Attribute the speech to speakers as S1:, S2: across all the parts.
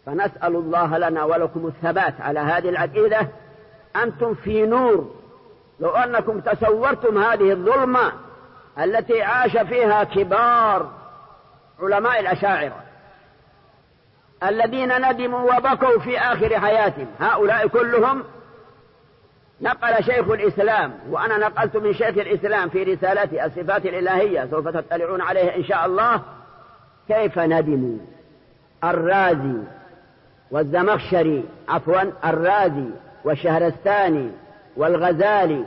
S1: فنسأل الله لنا ولكم الثبات على هذه العقيدة. أنتم في نور، لو أنكم تصورتم هذه الظلمة التي عاش فيها كبار علماء الأشاعرة الذين ندموا وبكوا في آخر حياتهم، هؤلاء كلهم نقل شيخ الإسلام، وأنا نقلت من شيخ الإسلام في رسالته الصفات الإلهية، سوف تطلعون عليه إن شاء الله، كيف ندموا. الرازي والزمخشري، الرازي والشهرستاني والغزالي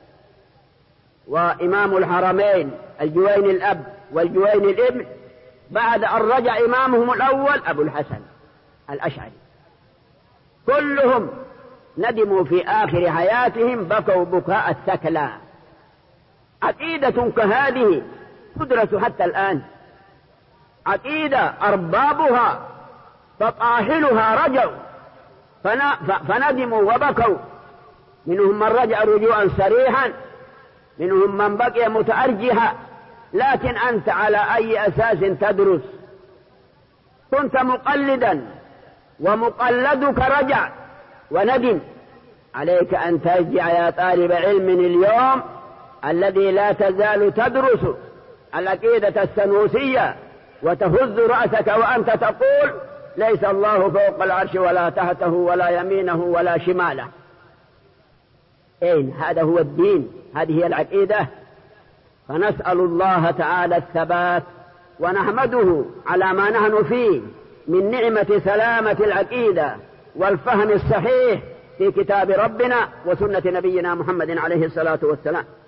S1: وإمام الحرمين الجويني الأب والجويني الابن، بعد أن رجع إمامهم الأول أبو الحسن الأشعري، كلهم ندموا في آخر حياتهم، بكوا بكاء الثكلى. عقيدة كهذه تدرس حتى الآن، عقيدة أربابها فطاحلها رجوا فندموا وبكوا، منهم من رجع رجوعا صريحا، منهم من بقي متأرجها. لكن أنت على أي أساس تدرس؟ كنت مقلدا ومقلدك رجع وندم. عليك أن ترجع يا طالب علم اليوم الذي لا تزال تدرس العقيدة السنوسية وتهز رأسك وأنت تقول ليس الله فوق العرش ولا تحته ولا يمينه ولا شماله. أين هذا؟ هو الدين، هذه هي العقيدة. فنسأل الله تعالى الثبات، ونحمده على ما نحن فيه من نعمة سلامة العقيدة والفهم الصحيح في كتاب ربنا وسنة نبينا محمد عليه الصلاة والسلام.